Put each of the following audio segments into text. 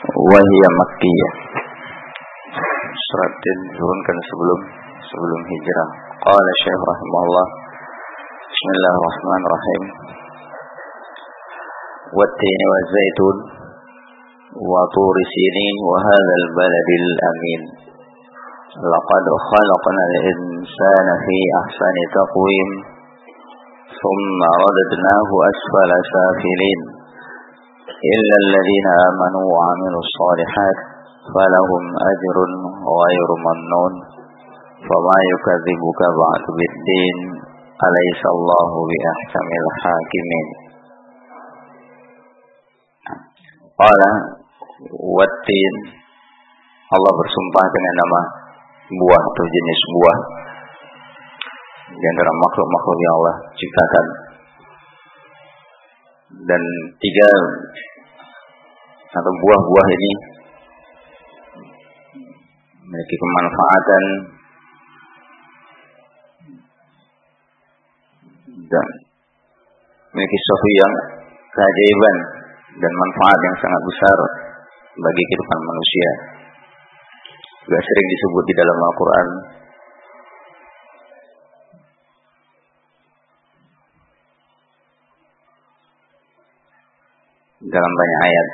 Wahiyya Makkiyah. Surat diturunkan sebelum hijrah. Qala Syekh rahimahullah. Bismillahirrahmanirrahim. Wat-tin waz-zaitun wa tur sinin wa hadzal baladil amin. Laqad khalaqnal insana fi ahsani taqwim. Thumma radadnahu asfala safilin. إلا الذين آمنوا وعملوا الصالحات فلهم أجر غير ممنون فما يكذبك بعد بالدين أليس الله بأحكم الحاكمين. قال والتين, Allah bersumpah dengan nama buah atau jenis buah di antara makhluk-makhluk yang Allah ciptakan. Dan tiga atau buah-buah ini memiliki kemanfaatan dan memiliki sesuatu yang keajaiban dan manfaat yang sangat besar bagi kehidupan manusia. Juga sering disebut di dalam Al-Quran. Dalam banyak ayat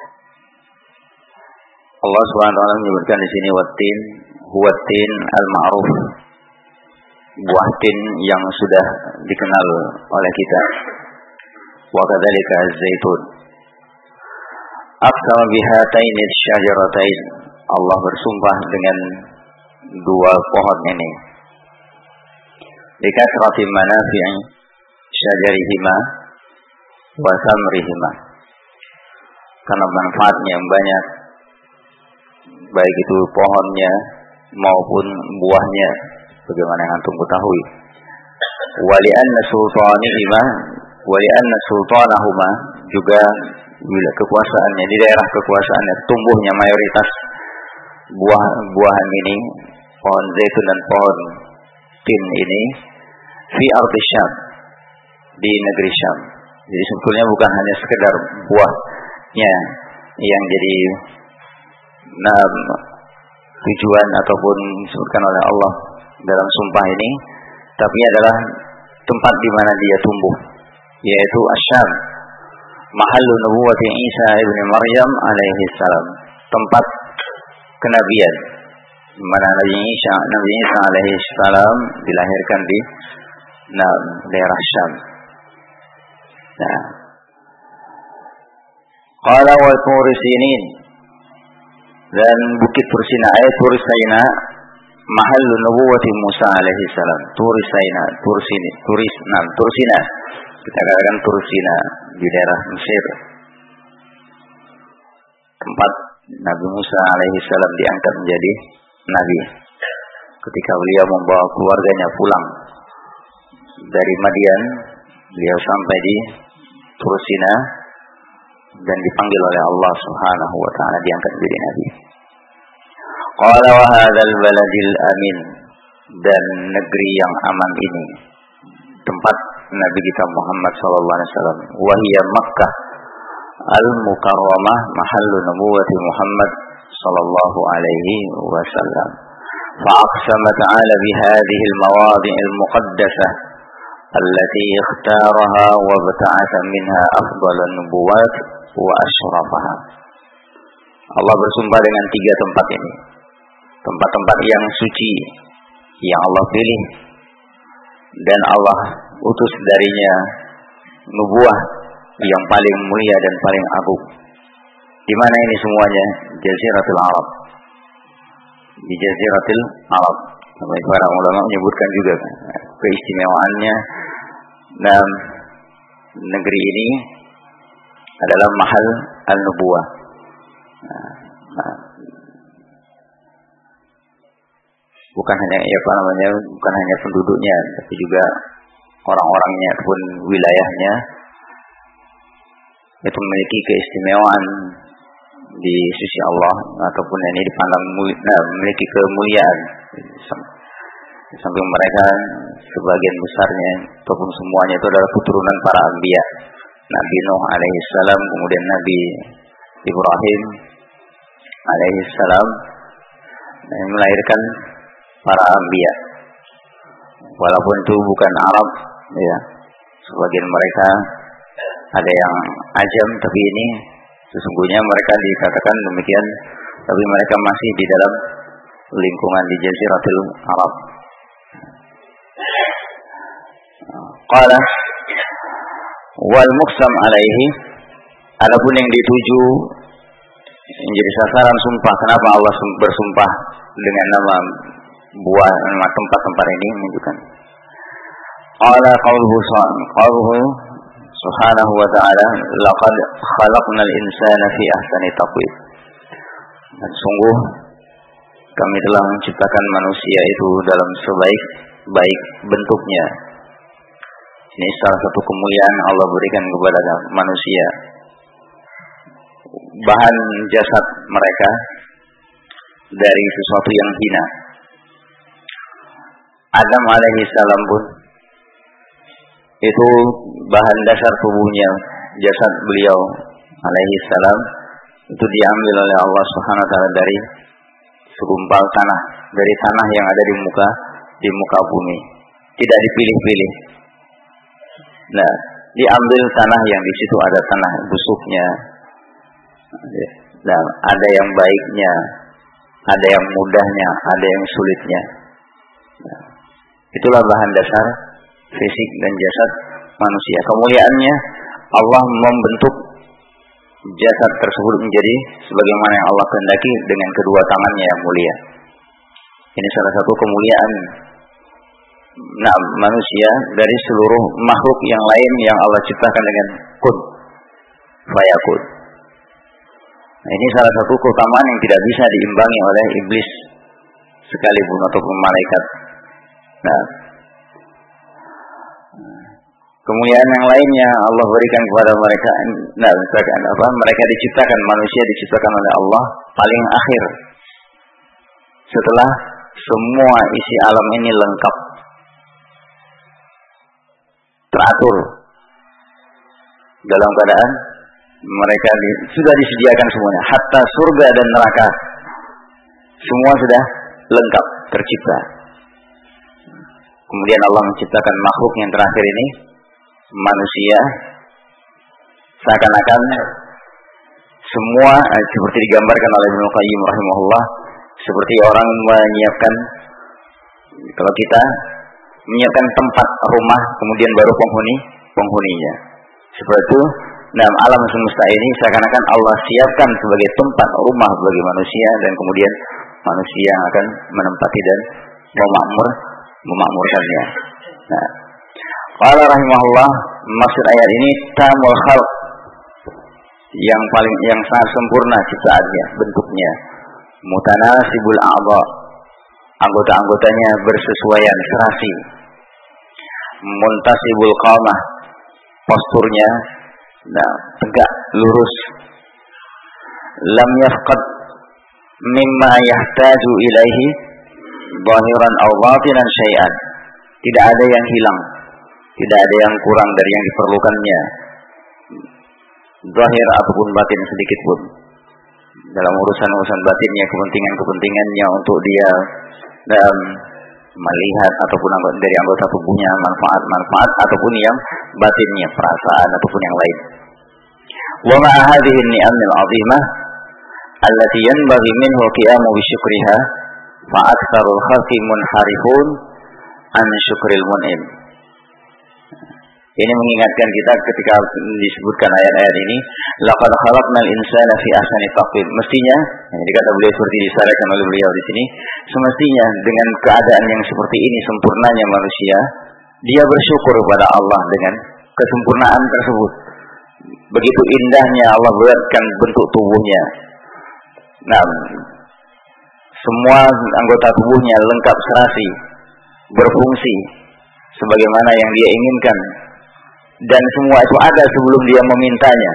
Allah SWT menyebutkan di sini wattin, huwatin al-ma'ruf, buah tin yang sudah dikenal oleh kita. Wa kadzalika az-zaitun. Aqsama bihatain asy-syajaratain, Allah bersumpah dengan dua pohon ini. Likasrati manafi'i syajarihima wa samrihima, karena manfaatnya yang banyak, baik itu pohonnya maupun buahnya, bagaimana yang antum ketahui. Wali'anna sultanahuma, juga bila kekuasaannya, di daerah kekuasaannya tumbuhnya mayoritas buah-buahan ini, pohon zaitun dan pohon tin ini, fi ardi Syam, di negeri Syam. Jadi sebetulnya bukan hanya sekedar buahnya yang jadi tujuan ataupun disebutkan oleh Allah dalam sumpah ini, tapi adalah tempat di mana dia tumbuh, yaitu Asyam, mahallu nubuwwati Isa ibn Maryam alaihi salam, tempat kenabian di mana Nabi Isa alaihi salam dilahirkan di daerah Syam. Nah, qala wa tur sinin, dan bukit Tursina, ayat Tursina mahallu nubuwwati Musa alaihi salam. Tursina, Tursina, kita katakan Tursina, di daerah Mesir, tempat Nabi Musa alaihi salam diangkat menjadi nabi ketika beliau membawa keluarganya pulang dari Madian. Beliau sampai di Tursina dan dipanggil oleh Allah Subhanahu wa taala, diangkat menjadi nabi. Qala wa hadzal baladil amin, dan negeri yang aman ini, tempat Nabi kita Muhammad sallallahu alaihi wasallam. Wa hiya Makkah al-Mukarramah mahallu nubuwwati Muhammad sallallahu alaihi wasallam. Fa aqsama ta'ala bi hadhihi al-mawadi' al-muqaddasah allati ikhtaraha wa bata'atha minha afdhalan nubuwat wa asrafaha. Allah bersumpah dengan tiga tempat ini, tempat-tempat yang suci yang Allah pilih dan Allah utus darinya nubuah yang paling mulia dan paling agung. Di mana ini semuanya? Jaziratul Arab. Di Jaziratul Arab. Para ulama menyebutkan juga keistimewaannya. Dan negeri ini adalah mahal al-nubuwah. Bukan hanya penduduknya, tapi juga orang-orangnya ataupun wilayahnya itu memiliki keistimewaan di sisi Allah, ataupun ini dipandang memiliki kemuliaan. Sampai mereka sebagian besarnya ataupun semuanya itu adalah keturunan para anbiya, Nabi Nuh alaihissalam, kemudian Nabi Ibrahim, alaihi salam dan melahirkan para anbiya. Walaupun itu bukan Arab, ya. Sebagian mereka ada yang ajam, tapi ini sesungguhnya mereka dikatakan demikian, tapi mereka masih di dalam lingkungan di Jaziratul Arab. Qala wal muqsam alaihi, adapun yang dituju menjadi sasaran sumpah. Kenapa Allah bersumpah dengan nama buah, nama tempat-tempat ini menunjukkan. Qala qauluhu subhanahu wa ta'ala, laqad khalaqnal insana fi ahsani taqwim. Dan sungguh kami telah menciptakan manusia itu dalam sebaik-baik bentuknya. Ini salah satu kemuliaan Allah berikan kepada manusia. Bahan jasad mereka dari sesuatu yang hina. Adam alaihi salam pun itu bahan dasar tubuhnya, jasad beliau alaihi salam itu diambil oleh Allah Subhanahu wa taala dari segumpal tanah, dari tanah yang ada di muka bumi. Tidak dipilih-pilih. Nah, diambil tanah yang di situ ada tanah busuknya. Nah, ada yang baiknya, ada yang mudahnya, ada yang sulitnya. Nah, itulah bahan dasar fisik dan jasad manusia. Kemuliaannya Allah membentuk jasad tersebut menjadi sebagaimana yang Allah kehendaki dengan kedua tangannya yang mulia. Ini salah satu kemuliaan manusia dari seluruh makhluk yang lain yang Allah ciptakan dengan kun fayakun. Nah, ini salah satu keutamaan yang tidak bisa diimbangi oleh iblis sekalipun ataupun malaikat. Nah, kemuliaan yang lainnya Allah berikan kepada mereka. Nah, misalkan apa? Mereka diciptakan, manusia diciptakan oleh Allah paling akhir. Setelah semua isi alam ini lengkap, teratur dalam keadaan mereka sudah disediakan semuanya, hatta surga dan neraka semua sudah lengkap tercipta. Kemudian Allah menciptakan makhluk yang terakhir ini, manusia, seakan-akan semua seperti digambarkan oleh Ibnu Qayyim rahimahullah, seperti orang menyiapkan, kalau kita menyiapkan tempat rumah kemudian baru penghuninya. Seperti itu, dalam alam semesta ini seakan-akan Allah siapkan sebagai tempat rumah bagi manusia, dan kemudian manusia yang akan menempati dan memakmurkannya. Nah, qala rahimahullah, maksud ayat ini tamul khalq, yang sangat sempurna ciptaannya, bentuknya, mutanasibul a'dha, anggota-anggotanya bersesuaian, serasi, muntasibul qamah, posturnya tegak, lurus, lam yafqad mimma yahtaju ilaihi zahiran aw batinan syai'an, tidak ada yang hilang, tidak ada yang kurang dari yang diperlukannya, zahir ataupun batin sedikit pun, dalam urusan-urusan batinnya, kepentingannya untuk dia melihat ataupun dari anggota tubuhnya, manfaat ataupun yang batinnya, perasaan ataupun yang lain. Wa ma hadhihi an-ni'amil 'azimah allati yanbaghi minhu qiyamu bi syukriha fa aktsarul khalqi munharifun an syukril mun'im. Ini mengingatkan kita ketika disebutkan ayat-ayat ini, laqad khalaqnal insana fi ahsani taqwim. Mestinya, jadi kata beliau seperti disyaratkan oleh beliau di sini, semestinya dengan keadaan yang seperti ini, sempurnanya manusia, dia bersyukur kepada Allah dengan kesempurnaan tersebut. Begitu indahnya Allah buatkan bentuk tubuhnya. Nah, semua anggota tubuhnya lengkap serasi, berfungsi sebagaimana yang dia inginkan. Dan semua itu ada sebelum dia memintanya.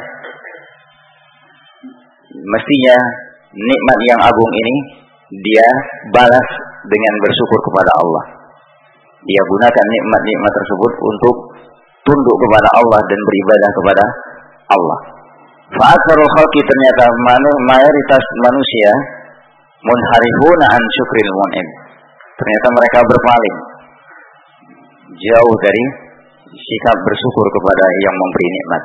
Mestinya nikmat yang agung ini dia balas dengan bersyukur kepada Allah. Dia gunakan nikmat-nikmat tersebut untuk tunduk kepada Allah dan beribadah kepada Allah. Fa'atsarul khalqi, ternyata mayoritas manusia munharifuna an syukril mun'im. Ternyata mereka berpaling jauh dari sikap bersyukur kepada yang memberi nikmat.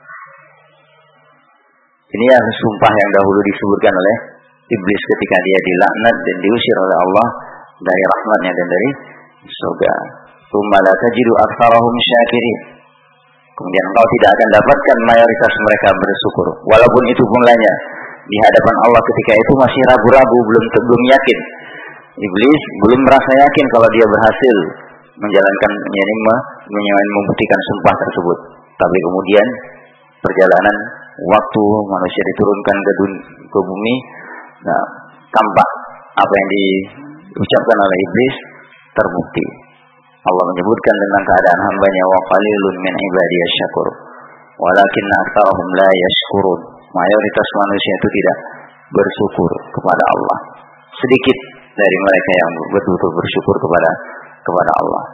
Ini yang sumpah yang dahulu disebutkan oleh iblis ketika dia dilaknat dan diusir oleh Allah dari rahmatnya dan dari surga. Tsumma la tajidu aktsarahum syakirin. Kemudian engkau tidak akan dapatkan mayoritas mereka bersyukur. Walaupun itu pulanya di hadapan Allah ketika itu masih ragu-ragu, belum yakin. Iblis belum merasa yakin kalau dia berhasil menjalankan, membuktikan sumpah tersebut. Tapi kemudian perjalanan waktu, manusia diturunkan ke bumi, nah, tampak apa yang diucapkan oleh iblis terbukti. Allah menyebutkan tentang keadaan hambanya, wa qalilun min ibadiyasy syakur walakin aktsarahum la yashkurun. Mayoritas manusia itu tidak bersyukur kepada Allah. Sedikit dari mereka yang betul-betul bersyukur kepada Allah.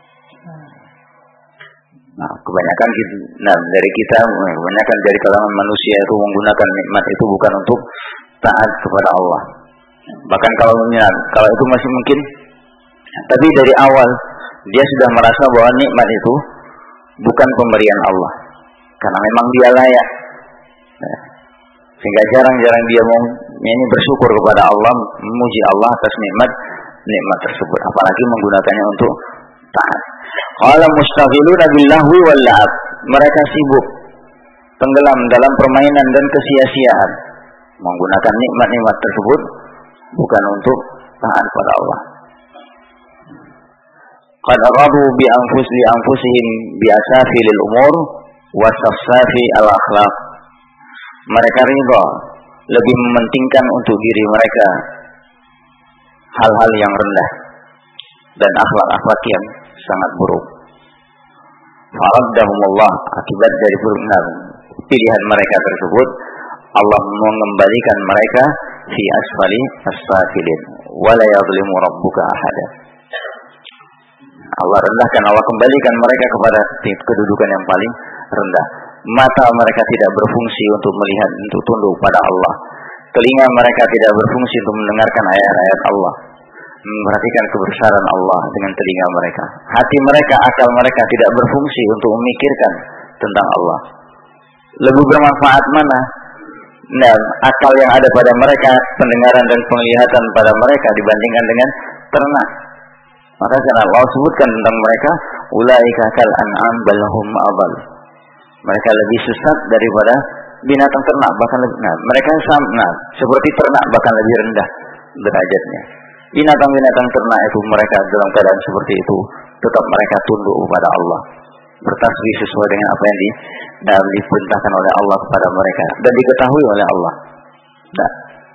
Nah, kebanyakan dari kalangan manusia itu menggunakan nikmat itu bukan untuk taat kepada Allah. Bahkan kalau itu masih mungkin, tapi dari awal dia sudah merasa bahwa nikmat itu bukan pemberian Allah, karena memang dia layak. Sehingga jarang-jarang dia mau bersyukur kepada Allah, memuji Allah atas nikmat tersebut, apalagi menggunakannya untuk taat. Qala mustaghiluna billahwi wal la'ab. Mereka sibuk tenggelam dalam permainan dan kesia-siaan, menggunakan nikmat-nikmat tersebut bukan untuk taat kepada Allah. Qad radu bi anfusihim bi asafilil umur wa safsafi al akhlaq. Mereka ridha, lebih mementingkan untuk diri mereka hal-hal yang rendah dan akhlak-akhlak yang sangat buruk. Faraddahumullah, akibat dari pilihan mereka tersebut, Allah mengembalikan mereka fi asfali as-safilin wa la yadhlimu rabbuka ahada. Allah rendahkan, Allah kembalikan mereka kepada kedudukan yang paling rendah. Mata mereka tidak berfungsi untuk melihat, untuk tunduk pada Allah. Telinga mereka tidak berfungsi untuk mendengarkan ayat-ayat Allah, memperhatikan kebesaran Allah dengan telinga mereka. Hati mereka, akal mereka tidak berfungsi untuk memikirkan tentang Allah. Lebih bermanfaat mana? Nah, akal yang ada pada mereka, pendengaran dan penglihatan pada mereka dibandingkan dengan ternak. Maka karena Allah sebutkan tentang mereka, ulaika kal an'am bal hum adall. Mereka lebih sesat daripada binatang ternak, bahkan lebih, mereka seperti ternak, bahkan lebih rendah derajatnya. Binatang-binatang ternak itu mereka dalam keadaan seperti itu tetap mereka tunduk kepada Allah, bertasbih sesuai dengan apa yang diperintahkan oleh Allah kepada mereka dan diketahui oleh Allah. Nah,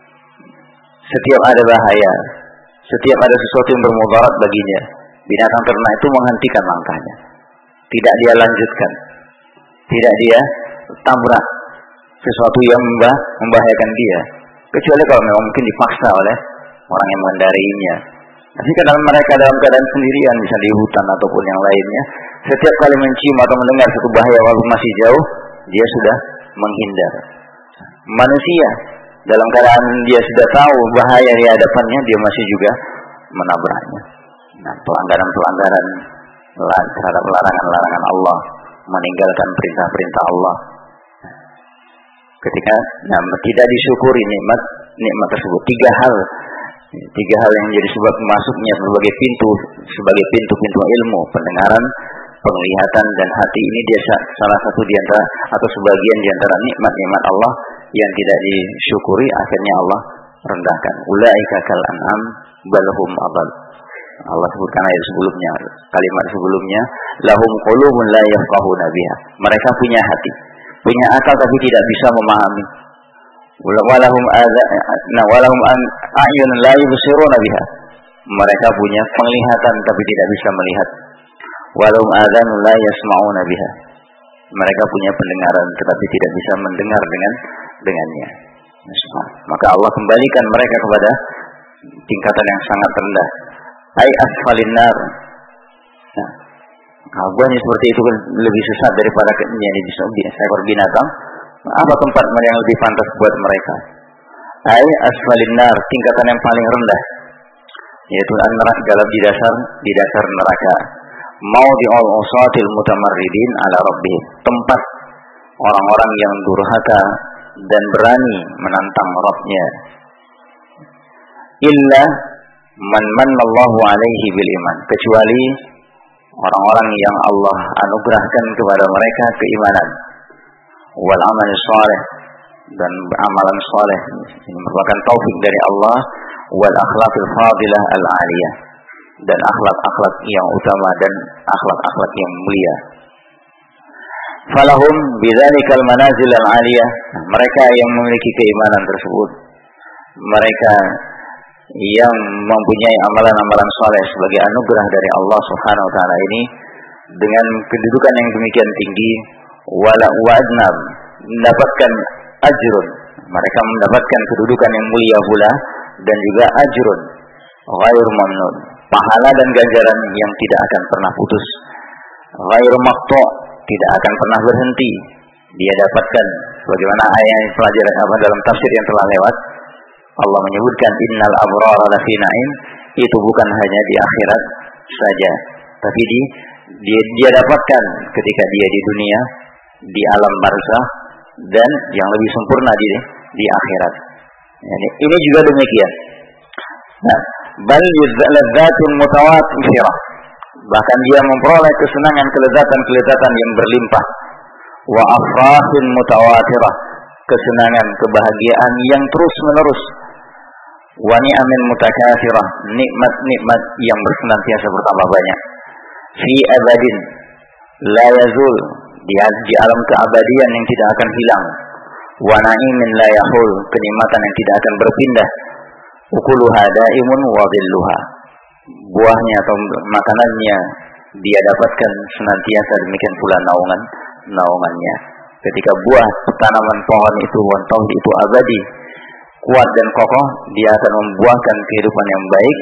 setiap ada bahaya, setiap ada sesuatu yang bermudarat baginya, binatang ternak itu menghentikan langkahnya, tidak dia lanjutkan, tidak dia tabrak sesuatu yang membahayakan dia, kecuali kalau memang mungkin dipaksa oleh orang yang mengendarinya. Tapi kadang mereka dalam keadaan sendirian, bisa di hutan ataupun yang lainnya, setiap kali mencium atau mendengar satu bahaya walaupun masih jauh, dia sudah menghindar. Manusia dalam keadaan dia sudah tahu bahaya di hadapannya, dia masih juga menabraknya. Nah, pelanggaran-pelanggaran terhadap larangan-larangan Allah, meninggalkan perintah-perintah Allah. Ketika tidak disyukuri nikmat tersebut, tiga hal yang menjadi sebab masuknya sebagai pintu-pintu ilmu, pendengaran, penglihatan dan hati. Ini dia salah satu di antara atau sebagian di antara nikmat-nikmat Allah yang tidak disyukuri, akhirnya Allah rendahkan. Ulaika kal an'am bal hum adall. Allah sebutkan ayat sebelumnya, kalimat sebelumnya, lahum qulubun la yafqahuna biha. Mereka punya hati, punya akal tapi tidak bisa memahami. Walahum a'yun la yubsiruna biha. Mereka punya penglihatan tapi tidak bisa melihat. Walahum adhanun la yasma'una biha. Mereka punya pendengaran tetapi tidak bisa mendengar dengannya. Maka Allah kembalikan mereka kepada tingkatan yang sangat rendah. Ai asfalin nar. Nah, seperti itu lebih sesat daripada seekor binatang Apa tempat yang lebih pantas buat mereka? Ai asfalin nar, tingkatan yang paling rendah, yaitu neraka dalam di dasar neraka. Maudhi'ul usatil mutamarridin ala rabbih, tempat orang-orang yang durhaka dan berani menantang Rabb-nya. Illa man manallahu alaihi bil iman, kecuali orang-orang yang Allah anugerahkan kepada mereka keimanan, wal amal saleh, dan amalan saleh. Ini merupakan taufik dari Allah, wal akhlaqil fadilah al aliyah, dan akhlak-akhlak yang utama dan akhlak-akhlak yang mulia. Falahum bidzalikal manazil al aliyah, mereka yang memiliki keimanan tersebut, mereka yang mempunyai amalan-amalan saleh sebagai anugerah dari Allah Subhanahu wa taala ini, dengan kedudukan yang demikian tinggi, wala wa'adnab, mendapatkan ajrun, mereka mendapatkan kedudukan yang mulia pula, dan juga ajrun ghair mamnun, pahala dan ganjaran yang tidak akan pernah putus, ghair maqtu', tidak akan pernah berhenti dia dapatkan. Sebagaimana ayat yang pelajaran dalam tafsir yang telah lewat, Allah menyebutkan innal abrara lafi na'im, itu bukan hanya di akhirat saja, tapi dia dapatkan ketika dia di dunia, di alam barzakh, dan yang lebih sempurna di akhirat. Ini juga demikian. Nah, bal ladzatun mutawatirah, bahkan dia memperoleh kesenangan, kelezatan yang berlimpah. Wa afrahin mutawatirah, kesenangan, kebahagiaan yang terus menerus. Wa ni'amin mutakatsirah, nikmat-nikmat yang bersenantiasa bertambah banyak. Fi abadin la yazul, di alam keabadian yang tidak akan hilang. Wa na'imin la yahul, kenikmatan yang tidak akan berpindah. Ukuluha daimun wa dhilluha, buahnya atau makanannya dia dapatkan senantiasa, demikian pula naungannya. Ketika buah tanaman pohon itu, pohon tauhid itu abadi, kuat dan kokoh, dia akan membuahkan kehidupan yang baik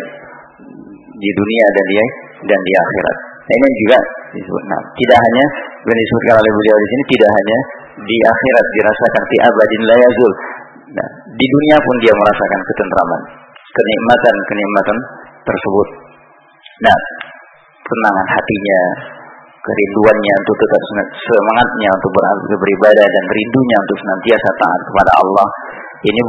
di dunia dan di akhirat. Nah, ini juga disebut. Nah, tidak hanya yang disebutkan oleh beliau di sini, tidak hanya di akhirat dirasakan fi abadin la yazul. Nah, di dunia pun dia merasakan ketentraman, kenikmatan tersebut. Nah, ketenangan hatinya, kerinduannya untuk tetap semangatnya untuk beribadah, dan rindunya untuk senantiasa taat kepada Allah. Ini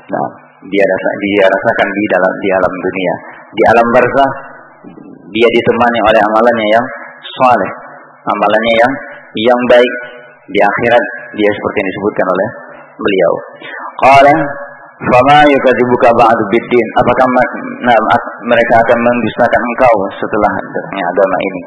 dia rasakan di alam dunia. Di alam barzakh dia ditemani oleh amalannya yang saleh, amalannya yang baik. Di akhirat dia seperti yang disebutkan oleh beliau. Qala fama yukadzibuka ba'du biddin, apakah mereka akan mendustakan engkau setelah datangnya agama ini?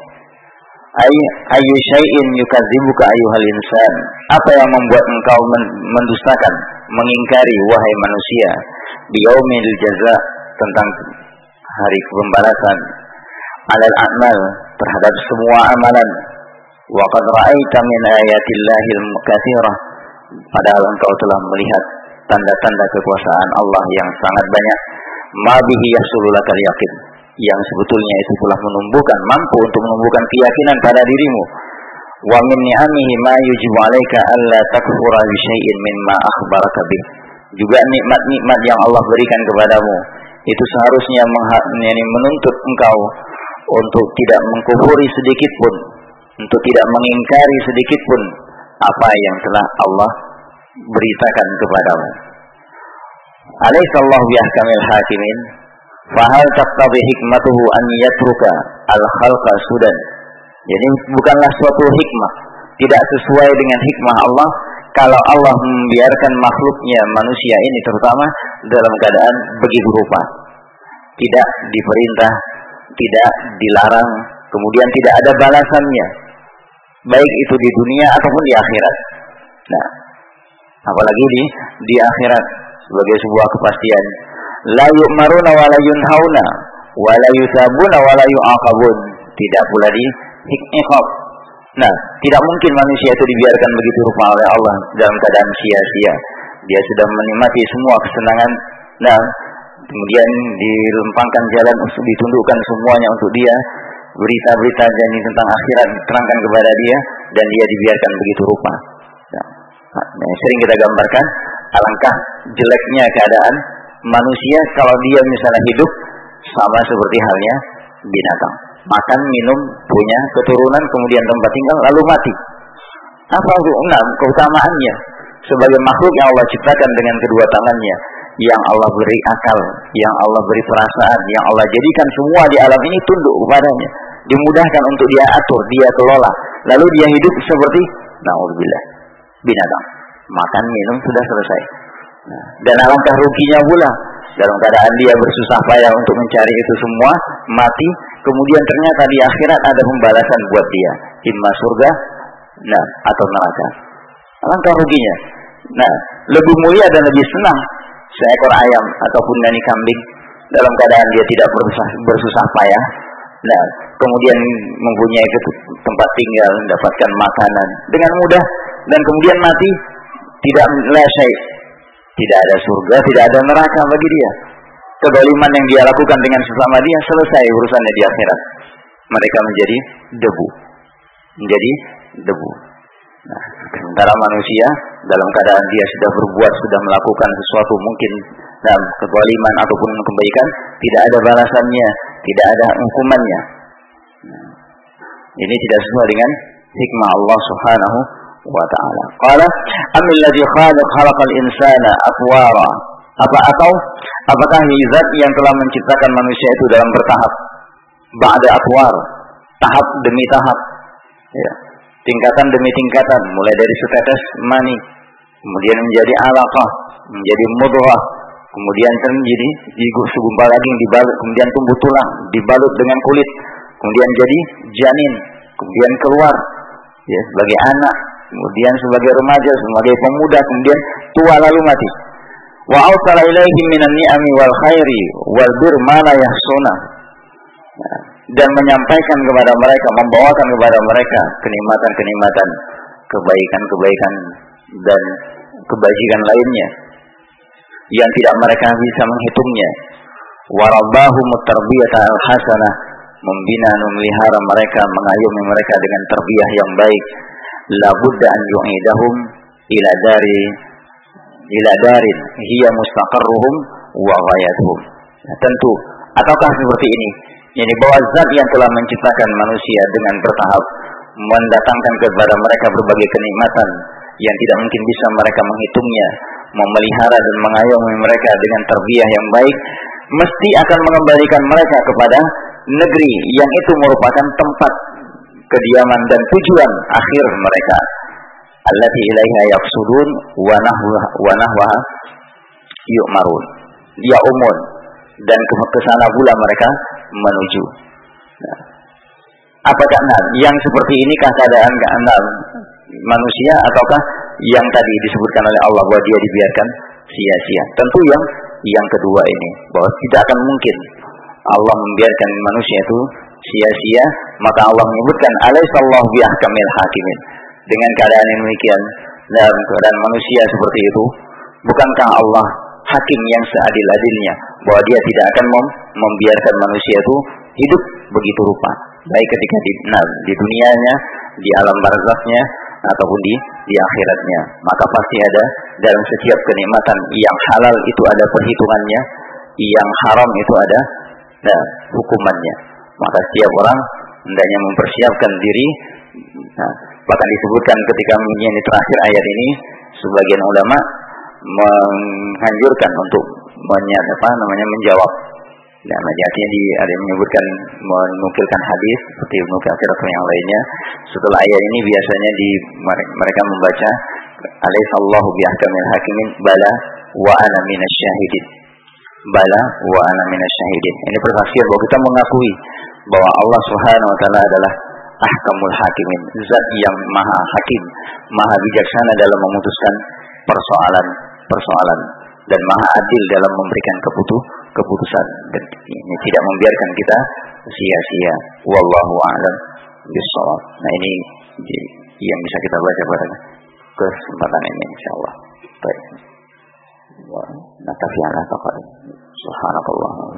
Ayyu syai'in yukadzibuka ayyuhal insan, apa yang membuat engkau mendustakan, mengingkari wahai manusia, biyaumil jaza, tentang hari pembalasan, alal a'mal, terhadap semua amalan. Wa qad ra'aita min ayatillahil katsirah, padahal engkau telah melihat tanda-tanda kekuasaan Allah yang sangat banyak. Ma bihi yasululakal yaqin, yang sebetulnya itu telah mampu untuk menumbuhkan keyakinan pada dirimu. Wa min ni'amihi ma yujibu 'alaika alla takfura bi syai'in mimma akhbaraka bih, juga nikmat-nikmat yang Allah berikan kepadamu itu seharusnya menuntut engkau untuk tidak mengkufuri sedikit pun, untuk tidak mengingkari sedikit pun apa yang telah Allah beritakan kepadamu. Alaysa Allahu biahkamil hakimin, fahal taqtadi hikmatuhu an yatruka al-khalqa sudan. Jadi bukanlah suatu hikmah, tidak sesuai dengan hikmah Allah kalau Allah membiarkan makhluknya, manusia ini terutama, dalam keadaan begitu rupa, tidak diperintah, tidak dilarang, kemudian tidak ada balasannya, baik itu di dunia ataupun di akhirat. Nah, apalagi di akhirat sebagai sebuah kepastian, la yu'maruna wa la yunhauna wa la yusabuna wa la yu'aqabun, tidak pula di-iqab. Nah, tidak mungkin manusia itu dibiarkan begitu rupa oleh Allah dalam keadaan sia-sia. Dia sudah menikmati semua kesenangan, nah kemudian dilempangkan jalan untuk ditundukkan semuanya untuk dia, berita-berita janji tentang akhirat diterangkan kepada dia, dan dia dibiarkan begitu rupa. Nah, Nah, sering kita gambarkan alangkah jeleknya keadaan manusia kalau dia misalnya hidup sama seperti halnya binatang. Makan, minum, punya keturunan, kemudian tempat tinggal, lalu mati. Apa keutamaannya? Sebagai makhluk yang Allah ciptakan dengan kedua tangannya, yang Allah beri akal, yang Allah beri perasaan, yang Allah jadikan semua di alam ini tunduk kepadanya, dimudahkan untuk dia atur, dia kelola, lalu dia hidup seperti naudzubillah binatang, makan minum sudah selesai. Nah, dan alangkah ruginya pula dalam keadaan dia bersusah payah untuk mencari itu semua, mati, kemudian ternyata di akhirat ada pembalasan buat dia, imma surga, nah, atau neraka. Alangkah ruginya. Nah, lebih mulia dan lebih senang seekor ayam ataupun nani kambing dalam keadaan dia tidak bersusah payah. Nah, kemudian mempunyai tempat tinggal, mendapatkan makanan dengan mudah, dan kemudian mati tidak lesai, tidak ada surga, tidak ada neraka bagi dia. Kezaliman yang dia lakukan dengan sesama dia selesai urusannya di akhirat. Mereka menjadi debu, Nah, sementara manusia dalam keadaan dia sudah berbuat, sudah melakukan sesuatu mungkin dalam kezaliman ataupun kebaikan, tidak ada balasannya, tidak ada hukumannya. Ini tidak sesuai dengan hikmah Allah Subhanahu wa ta'ala. Qala amil ladzi khalaqal insana atwara. Apakah zat yang telah menciptakan manusia itu dalam bertahap? Ba'da atwar, tahap demi tahap. Ya. Tingkatan demi tingkatan, mulai dari setetes mani, kemudian menjadi alaqah, menjadi mudghah, kemudian menjadi segumpal daging dibalut, kemudian tumbuh tulang, dibalut dengan kulit, kemudian jadi janin, kemudian keluar ya sebagai anak, kemudian sebagai remaja, sebagai pemuda, kemudian tua lalu mati. Wa awsala ilaihim minan ni'ami wal khairi wal bir ma la yahsuna. Dan menyampaikan kepada mereka, membawakan kepada mereka kenikmatan-kenikmatan, kebaikan-kebaikan dan kebajikan lainnya yang tidak mereka bisa menghitungnya. Warabbahum tarbiyata al-hasanah, membina dan memelihara mereka, mengayomi mereka dengan tarbiyah yang baik. La budda an yu'idahum ila darin hiya mustaqarruhum wa ghayatuhum. Tentu, ataukah seperti ini? Ini bahwa zat yang telah menciptakan manusia dengan bertahap mendatangkan kepada mereka berbagai kenikmatan yang tidak mungkin bisa mereka menghitungnya, memelihara dan mengayomi mereka dengan tarbiyah yang baik, mesti akan mengembalikan mereka kepada negeri yang itu merupakan tempat kediaman dan tujuan akhir mereka. Allati ilaiha yaqsudun wa nahwaha yu'marun. Ya umun, dan ke sana pula mereka menuju. Nah, apakah yang seperti inikah keadaan manusia, ataukah yang tadi disebutkan oleh Allah bahwa dia dibiarkan sia-sia? Tentu yang kedua ini, bahwa tidak akan mungkin Allah membiarkan manusia itu sia-sia. Maka Allah menyebutkan alaihissallahu biahkamil hakimin. Dengan keadaan yang demikian, dalam keadaan manusia seperti itu, bukankah Allah hakim yang seadil-adilnya, bahwa dia tidak akan membiarkan manusia itu hidup begitu rupa, baik ketika di dunianya, di alam barzakhnya, ataupun di akhiratnya. Maka pasti ada dalam setiap kenikmatan yang halal itu ada perhitungannya, yang haram itu ada hukumannya. Maka setiap orang hendaknya mempersiapkan diri. Bahkan disebutkan ketika menyanyi terakhir ayat ini, sebagian ulama menganjurkan untuk menjawab. Dan artinya ada yang menyebutkan, menukilkan hadis seperti Ibnu Katsir atau yang lainnya. Setelah ayat ini biasanya mereka membaca alaihissallahu biahkamil hakimin bala wa ana minasyahidin. Bala wa ana minasyahidin. Ini persaksian bahwa kita mengakui bahwa Allah Subhanahu wa taala adalah ahkamul hakimin, zat yang maha hakim, maha bijaksana dalam memutuskan persoalan dan maha adil dalam memberikan keputusan, dan ini tidak membiarkan kita sia-sia. Wallahu a'lam bishawab. Nah, ini yang bisa kita baca pada kesempatan ini insyaallah. Baik. Wa natafi'ala taqad. Subhanallah.